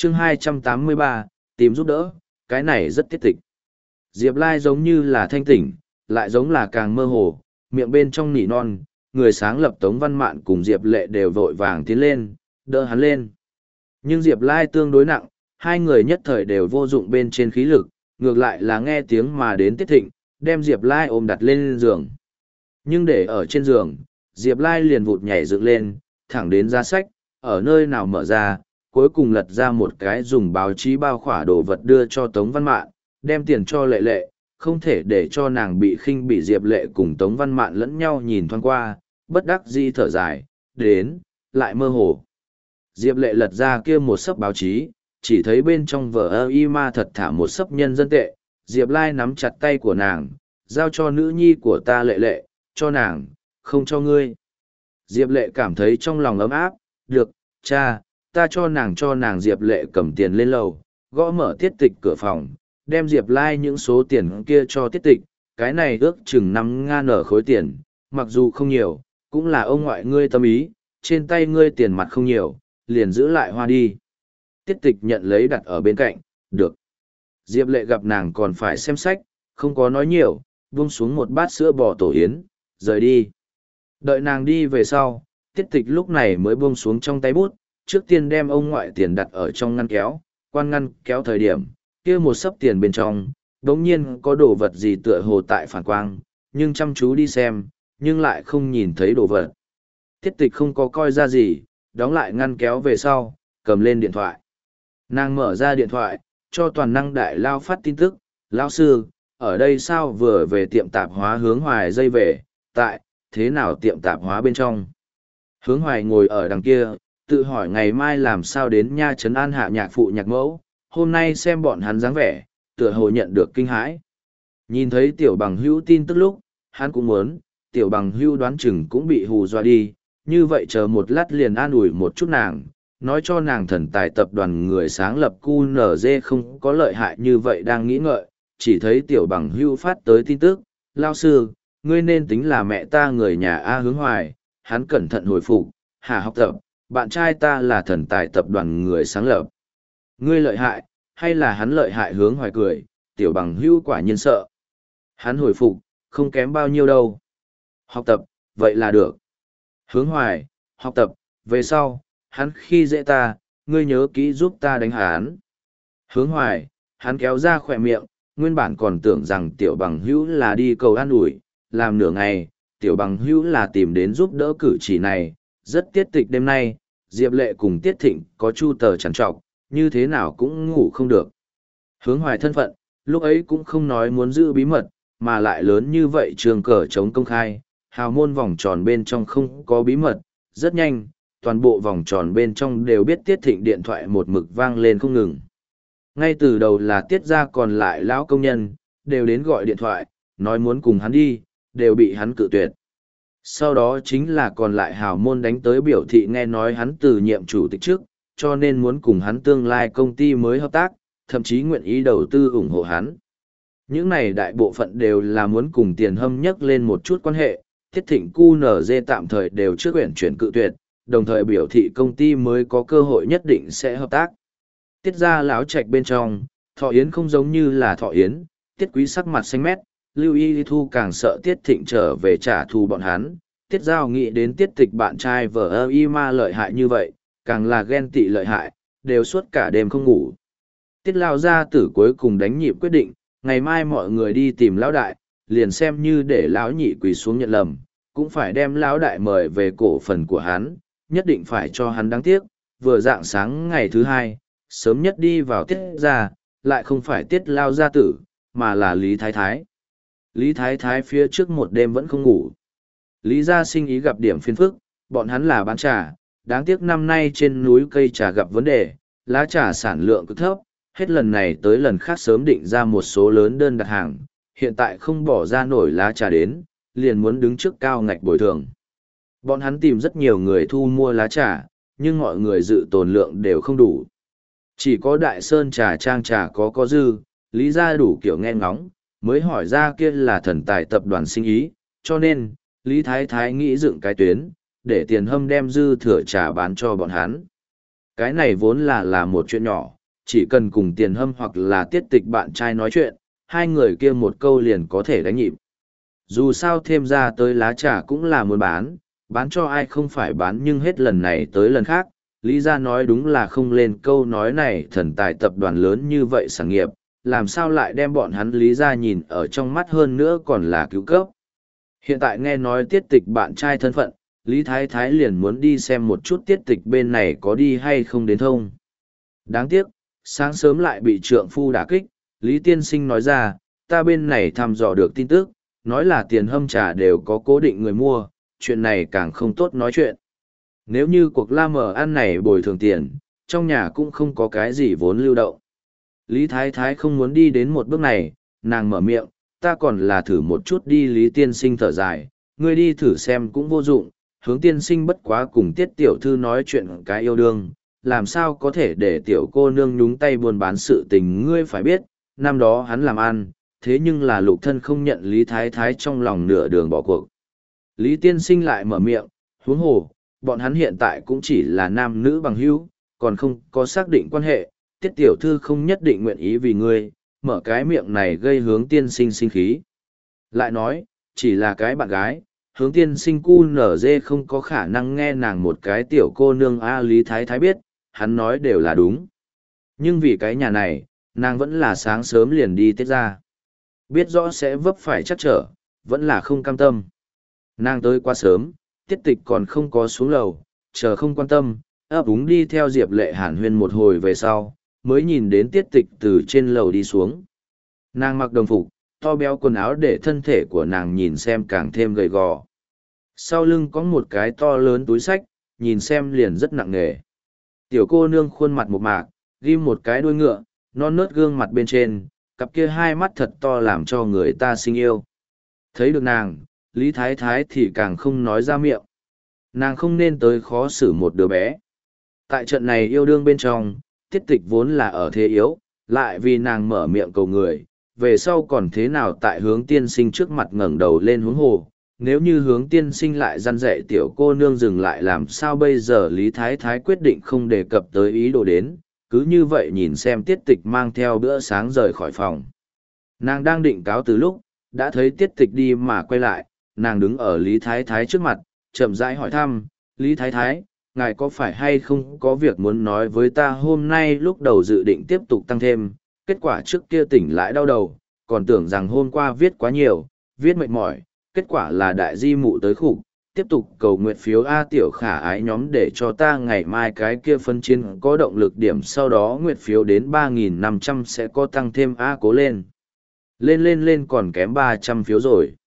chương 283, tìm giúp đỡ, cái này rất tiết tịch. Diệp Lai giống như là thanh tỉnh, lại giống là càng mơ hồ, miệng bên trong nỉ non, người sáng lập Tống Văn Mạn cùng Diệp Lệ đều vội vàng tiến lên, đỡ hắn lên. Nhưng Diệp Lai tương đối nặng, hai người nhất thời đều vô dụng bên trên khí lực, ngược lại là nghe tiếng mà đến Tiết Thịnh, đem Diệp Lai ôm đặt lên giường. Nhưng để ở trên giường, Diệp Lai liền vụt nhảy dựng lên, thẳng đến giá sách, ở nơi nào mở ra, cuối cùng lật ra một cái dùng báo chí bao khỏa đồ vật đưa cho Tống Văn Mạn, đem tiền cho Lệ Lệ, không thể để cho nàng bị khinh bị. Diệp Lệ cùng Tống Văn Mạn lẫn nhau nhìn thoáng qua, bất đắc dĩ thở dài, đến, lại mơ hồ. Diệp Lệ lật ra kia một sấp báo chí, chỉ thấy bên trong vở y ma thật thả một sấp nhân dân tệ. Diệp Lai nắm chặt tay của nàng, giao cho nữ nhi của ta Lệ Lệ, cho nàng, không cho ngươi. Diệp Lệ cảm thấy trong lòng ấm áp, được, cha, ta cho nàng. Diệp Lệ cầm tiền lên lầu, gõ mở Tiết Tịch cửa phòng, đem Diệp Lai những số tiền kia cho Tiết Tịch, cái này ước chừng 5.000 khối tiền, mặc dù không nhiều, cũng là ông ngoại ngươi tâm ý, trên tay ngươi tiền mặt không nhiều, liền giữ lại hoa đi. Tiết Tịch nhận lấy đặt ở bên cạnh, được. Diệp Lệ gặp nàng còn phải xem sách, không có nói nhiều, buông xuống một bát sữa bò tổ yến, rời đi. Đợi nàng đi về sau, Tiết Tịch lúc này mới buông xuống trong tay bút, trước tiên đem ông ngoại tiền đặt ở trong ngăn kéo, quan ngăn kéo thời điểm, kia một sấp tiền bên trong, đống nhiên có đồ vật gì tựa hồ tại phản quang, nhưng chăm chú đi xem, nhưng lại không nhìn thấy đồ vật. Tiết Tịch không có coi ra gì, đóng lại ngăn kéo về sau, cầm lên điện thoại. Nàng mở ra điện thoại, cho toàn năng đại lao phát tin tức, lão sư, ở đây sao vừa về tiệm tạp hóa Hướng Hoài dây về, tại, thế nào tiệm tạp hóa bên trong. Hướng Hoài ngồi ở đằng kia, tự hỏi ngày mai làm sao đến nha trấn an hạ nhạc phụ nhạc mẫu, hôm nay xem bọn hắn dáng vẻ, tựa hồ nhận được kinh hãi. Nhìn thấy tiểu bằng hữu tin tức lúc, hắn cũng muốn, tiểu bằng hữu đoán chừng cũng bị hù dọa đi, như vậy chờ một lát liền an ủi một chút nàng, nói cho nàng thần tài tập đoàn người sáng lập QNZ không có lợi hại như vậy đang nghĩ ngợi, chỉ thấy tiểu bằng hữu phát tới tin tức, lao sư, ngươi nên tính là mẹ ta người nhà A Hướng Hoài, hắn cẩn thận hồi phục, hà học tập, bạn trai ta là thần tài tập đoàn người sáng lập. Ngươi lợi hại, hay là hắn lợi hại? Hướng Hoài cười, tiểu bằng hữu quả nhiên sợ. Hắn hồi phục, không kém bao nhiêu đâu. Học tập, vậy là được. Hướng Hoài, học tập, về sau, hắn khi dễ ta, ngươi nhớ kỹ giúp ta đánh hắn. Hướng Hoài, hắn kéo ra khỏe miệng, nguyên bản còn tưởng rằng tiểu bằng hữu là đi cầu an ủi, làm nửa ngày, tiểu bằng hữu là tìm đến giúp đỡ cử chỉ này, rất tiết tịch. Đêm nay, Diệp Lệ cùng Tiết Thịnh có chu tờ trằn trọc, như thế nào cũng ngủ không được. Hướng Hoài thân phận, lúc ấy cũng không nói muốn giữ bí mật, mà lại lớn như vậy trường cờ chống công khai, hào môn vòng tròn bên trong không có bí mật, rất nhanh, toàn bộ vòng tròn bên trong đều biết Tiết Thịnh điện thoại một mực vang lên không ngừng. Ngay từ đầu là Tiết ra còn lại lão công nhân, đều đến gọi điện thoại, nói muốn cùng hắn đi, đều bị hắn cự tuyệt. Sau đó chính là còn lại hào môn đánh tới biểu thị nghe nói hắn từ nhiệm chủ tịch trước, cho nên muốn cùng hắn tương lai công ty mới hợp tác, thậm chí nguyện ý đầu tư ủng hộ hắn. Những này đại bộ phận đều là muốn cùng Tiền Hâm nhắc lên một chút quan hệ, Tiết Thịnh QNZ tạm thời đều trước quyển chuyển cự tuyệt, đồng thời biểu thị công ty mới có cơ hội nhất định sẽ hợp tác. Tiết ra láo trạch bên trong, Thọ Yến không giống như là Thọ Yến, Tiết Quý sắc mặt xanh mét, Lưu Y Thu càng sợ Tiết Thịnh trở về trả thù bọn hắn. Tiết Giao nghĩ đến Tiết Tịch bạn trai vợ y ma lợi hại như vậy, càng là ghen tị lợi hại, đều suốt cả đêm không ngủ. Tiết Lao gia tử cuối cùng đánh nhịp quyết định, ngày mai mọi người đi tìm lão đại, liền xem như để lão nhị quỳ xuống nhận lầm, cũng phải đem lão đại mời về cổ phần của hắn, nhất định phải cho hắn đáng tiếc. Vừa rạng sáng ngày thứ hai, sớm nhất đi vào Tiết ra, lại không phải Tiết Lao gia tử, mà là Lý Thái Thái. Lý Thái Thái phía trước một đêm vẫn không ngủ. Lý gia sinh ý gặp điểm phiền phức, bọn hắn là bán trà, đáng tiếc năm nay trên núi cây trà gặp vấn đề, lá trà sản lượng cực thấp, hết lần này tới lần khác sớm định ra một số lớn đơn đặt hàng, hiện tại không bỏ ra nổi lá trà đến, liền muốn đứng trước cao ngạch bồi thường. Bọn hắn tìm rất nhiều người thu mua lá trà, nhưng mọi người dự tồn lượng đều không đủ. Chỉ có Đại Sơn trà trang trà có dư, Lý gia đủ kiểu nghe ngóng, mới hỏi ra kia là thần tài tập đoàn sinh ý, cho nên, Lý Thái Thái nghĩ dựng cái tuyến, để Tiền Hâm đem dư thừa trà bán cho bọn hắn. Cái này vốn là một chuyện nhỏ, chỉ cần cùng Tiền Hâm hoặc là Tiết Tịch bạn trai nói chuyện, hai người kia một câu liền có thể đánh nhịp. Dù sao thêm ra tới lá trà cũng là muốn bán cho ai không phải bán, nhưng hết lần này tới lần khác, Lý gia nói đúng là không lên câu nói này. Thần tài tập đoàn lớn như vậy sản nghiệp, làm sao lại đem bọn hắn Lý gia nhìn ở trong mắt, hơn nữa còn là cứu cấp. Hiện tại nghe nói Tiết Tịch bạn trai thân phận, Lý Thái Thái liền muốn đi xem một chút Tiết Tịch bên này có đi hay không đến thông. Đáng tiếc, sáng sớm lại bị trượng phu đả kích. Lý Tiên Sinh nói ra, ta bên này thăm dò được tin tức, nói là Tiền Hâm trà đều có cố định người mua, chuyện này càng không tốt nói chuyện. Nếu như cuộc la mờ ăn này bồi thường tiền, trong nhà cũng không có cái gì vốn lưu động. Lý Thái Thái không muốn đi đến một bước này, nàng mở miệng, ta còn là thử một chút đi. Lý Tiên Sinh thở dài, ngươi đi thử xem cũng vô dụng, Hướng Tiên Sinh bất quá cùng Tiết tiểu thư nói chuyện cái yêu đương, làm sao có thể để tiểu cô nương nhúng tay buôn bán sự tình. Ngươi phải biết, năm đó hắn làm ăn, thế nhưng là Lục thân không nhận. Lý Thái Thái trong lòng nửa đường bỏ cuộc. Lý Tiên Sinh lại mở miệng, huống hồ, bọn hắn hiện tại cũng chỉ là nam nữ bằng hữu, còn không có xác định quan hệ, Tiết tiểu thư không nhất định nguyện ý vì ngươi, mở cái miệng này gây Hướng Tiên Sinh sinh khí. Lại nói, chỉ là cái bạn gái, Hướng Tiên Sinh cu nở dê không có khả năng nghe nàng một cái tiểu cô nương. Lý Thái Thái biết, hắn nói đều là đúng. Nhưng vì cái nhà này, nàng vẫn là sáng sớm liền đi Tiết ra. Biết rõ sẽ vấp phải chắc trở, vẫn là không cam tâm. Nàng tới quá sớm, Tiết Tịch còn không có xuống lầu, chờ không quan tâm, ấp úng đi theo Diệp Lệ hàn huyên một hồi về sau, mới nhìn đến Tiết Tịch từ trên lầu đi xuống. Nàng mặc đồng phục, to béo quần áo để thân thể của nàng nhìn xem càng thêm gầy gò. Sau lưng có một cái to lớn túi xách, nhìn xem liền rất nặng nề. Tiểu cô nương khuôn mặt một mạc, ghim một cái đuôi ngựa, non nớt gương mặt bên trên, cặp kia hai mắt thật to làm cho người ta sinh yêu. Thấy được nàng, Lý Thái Thái thì càng không nói ra miệng. Nàng không nên tới khó xử một đứa bé. Tại trận này yêu đương bên trong, Tiết Tịch vốn là ở thế yếu, lại vì nàng mở miệng cầu người, về sau còn thế nào tại Hướng Tiên Sinh trước mặt ngẩng đầu lên huống hồ. Nếu như Hướng Tiên Sinh lại răn dạy tiểu cô nương dừng lại làm sao bây giờ. Lý Thái Thái quyết định không đề cập tới ý đồ đến, cứ như vậy nhìn xem Tiết Tịch mang theo bữa sáng rời khỏi phòng. Nàng đang định cáo từ lúc, đã thấy Tiết Tịch đi mà quay lại, nàng đứng ở Lý Thái Thái trước mặt, chậm rãi hỏi thăm, Lý Thái Thái, ngài có phải hay không có việc muốn nói với ta? Hôm nay lúc đầu dự định tiếp tục tăng thêm, kết quả trước kia tỉnh lại đau đầu, còn tưởng rằng hôm qua viết quá nhiều, viết mệt mỏi, kết quả là đại di mụ tới khủng, tiếp tục cầu nguyện phiếu tiểu khả ái nhóm để cho ta ngày mai cái kia phân chiến có động lực điểm, sau đó nguyện phiếu đến 3.500 sẽ có tăng thêm. Cố lên. Lên còn kém 300 phiếu rồi.